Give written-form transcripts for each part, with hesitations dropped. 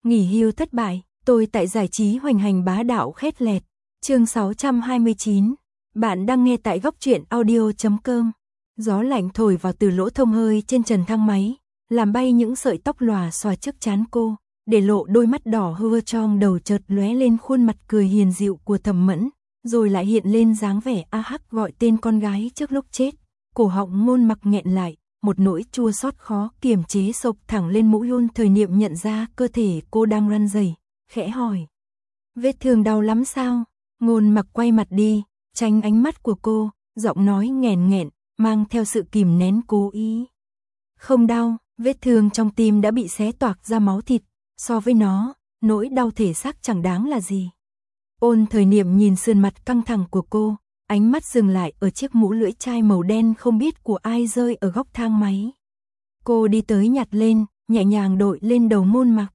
Nghỉ hưu thất bại, tôi tại giải trí hoành hành bá đạo khét lẹt. Chương 629. Bạn đang nghe tại góc truyện audio.com. Gió lạnh thổi vào từ lỗ thông hơi trên trần thang máy, làm bay những sợi tóc lòa xòa trước trán cô, để lộ đôi mắt đỏ hưa trong đầu, chợt lóe lên khuôn mặt cười hiền dịu của Thẩm Mẫn, rồi lại hiện lên dáng vẻ a hắc gọi tên con gái trước lúc chết. Cổ họng Ngôn Mặc nghẹn lại, một nỗi chua xót khó kiềm chế xộc thẳng lên mũi. Ôn Thời Niệm nhận ra cơ thể cô đang run rẩy, khẽ hỏi: "Vết thương đau lắm sao?" Ngôn Mặc quay mặt đi, tránh ánh mắt của cô, giọng nói nghẹn nghẹn, mang theo sự kìm nén cố ý. "Không đau, vết thương trong tim đã bị xé toạc ra máu thịt, so với nó, nỗi đau thể xác chẳng đáng là gì." Ôn Thời Niệm nhìn sườn mặt căng thẳng của cô, ánh mắt dừng lại ở chiếc mũ lưỡi chai màu đen không biết của ai rơi ở góc thang máy. Cô đi tới nhặt lên, nhẹ nhàng đội lên đầu Ngôn Mặc.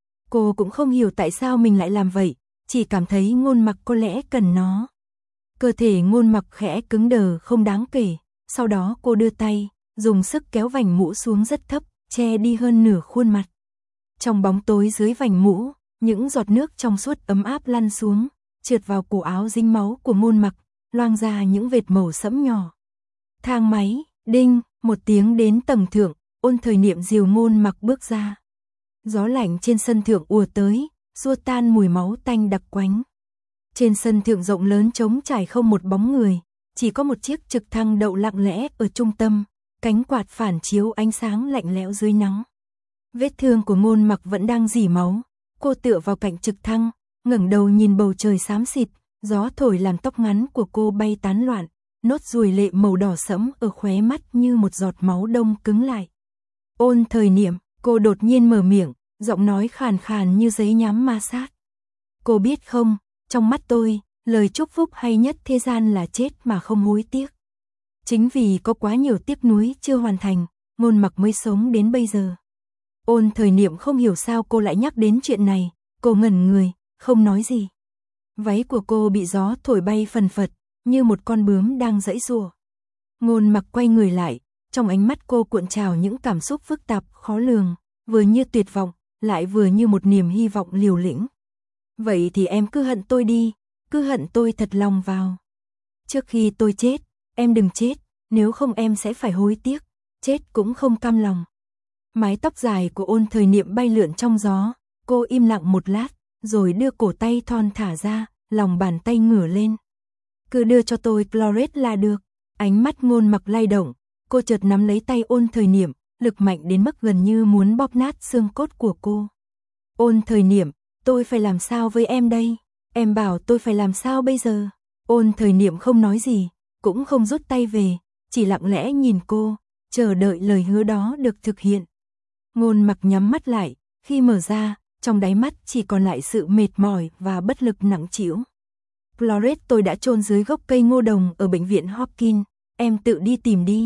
Cô cũng không hiểu tại sao mình lại làm vậy, chỉ cảm thấy Ngôn Mặc có lẽ cần nó. Cơ thể Ngôn Mặc khẽ cứng đờ không đáng kể, sau đó cô đưa tay, dùng sức kéo vành mũ xuống rất thấp, che đi hơn nửa khuôn mặt. Trong bóng tối dưới vành mũ, những giọt nước trong suốt ấm áp lăn xuống, trượt vào cổ áo dính máu của Ngôn Mặc, loang ra những vệt màu sẫm nhỏ. Thang máy, đinh, một tiếng đến tầng thượng, Ôn Thời Niệm dìu Ngôn Mặc bước ra. Gió lạnh trên sân thượng ùa tới, xua tan mùi máu tanh đặc quánh. Trên sân thượng rộng lớn trống trải không một bóng người, chỉ có một chiếc trực thăng đậu lặng lẽ ở trung tâm, cánh quạt phản chiếu ánh sáng lạnh lẽo dưới nắng. Vết thương của Ngôn Mặc vẫn đang rỉ máu, cô tựa vào cạnh trực thăng, ngẩng đầu nhìn bầu trời xám xịt, gió thổi làm tóc ngắn của cô bay tán loạn, nốt ruồi lệ màu đỏ sẫm ở khóe mắt như một giọt máu đông cứng lại. "Ôn Thời Niệm", cô đột nhiên mở miệng, giọng nói khàn khàn như giấy nhám ma sát. "Cô biết không, trong mắt tôi, lời chúc phúc hay nhất thế gian là chết mà không hối tiếc. Chính vì có quá nhiều tiếc nuối chưa hoàn thành, Ngôn Mặc mới sống đến bây giờ." Ôn Thời Niệm không hiểu sao cô lại nhắc đến chuyện này, cô ngẩn người, không nói gì. Váy của cô bị gió thổi bay phần phật, như một con bướm đang giãy giụa. Ngôn Mặc quay người lại, trong ánh mắt cô cuộn trào những cảm xúc phức tạp khó lường, vừa như tuyệt vọng, lại vừa như một niềm hy vọng liều lĩnh. "Vậy thì em cứ hận tôi đi, cứ hận tôi thật lòng vào. Trước khi tôi chết, em đừng chết, nếu không em sẽ phải hối tiếc, chết cũng không cam lòng." Mái tóc dài của Ôn Thời Niệm bay lượn trong gió, cô im lặng một lát, rồi đưa cổ tay thon thả ra, lòng bàn tay ngửa lên. "Cứ đưa cho tôi Cloret là được." Ánh mắt Ngôn Mặc lay động, cô chợt nắm lấy tay Ôn Thời Niệm, lực mạnh đến mức gần như muốn bóp nát xương cốt của cô. "Ôn Thời Niệm, tôi phải làm sao với em đây? Em bảo tôi phải làm sao bây giờ?" Ôn Thời Niệm không nói gì, cũng không rút tay về, chỉ lặng lẽ nhìn cô, chờ đợi lời hứa đó được thực hiện. Ngôn Mặc nhắm mắt lại, khi mở ra, trong đáy mắt chỉ còn lại sự mệt mỏi và bất lực nặng trĩu. "Cloret tôi đã chôn dưới gốc cây ngô đồng ở bệnh viện Hopkins, em tự đi tìm đi."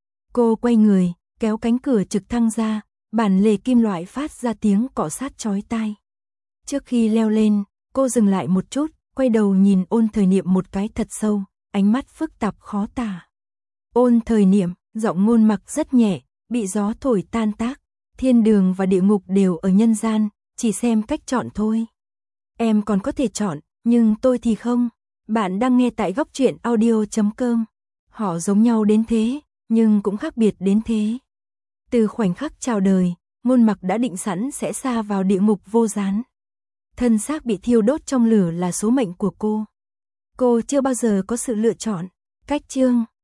Cô quay người, kéo cánh cửa trực thăng ra, bản lề kim loại phát ra tiếng cọ sát chói tai. Trước khi leo lên, cô dừng lại một chút, quay đầu nhìn Ôn Thời Niệm một cái thật sâu, ánh mắt phức tạp khó tả. "Ôn Thời Niệm", giọng Ngôn Mặc rất nhẹ, bị gió thổi tan tác. "Thiên đường và địa ngục đều ở nhân gian, chỉ xem cách chọn thôi. Em còn có thể chọn, nhưng tôi thì không." Bạn đang nghe tại góc truyện audio.com. Họ giống nhau đến thế, nhưng cũng khác biệt đến thế. Từ khoảnh khắc chào đời, Ngôn Mặc đã định sẵn sẽ sa vào địa ngục vô gián. Thân xác bị thiêu đốt trong lửa là số mệnh của cô. Cô chưa bao giờ có sự lựa chọn. Cách chương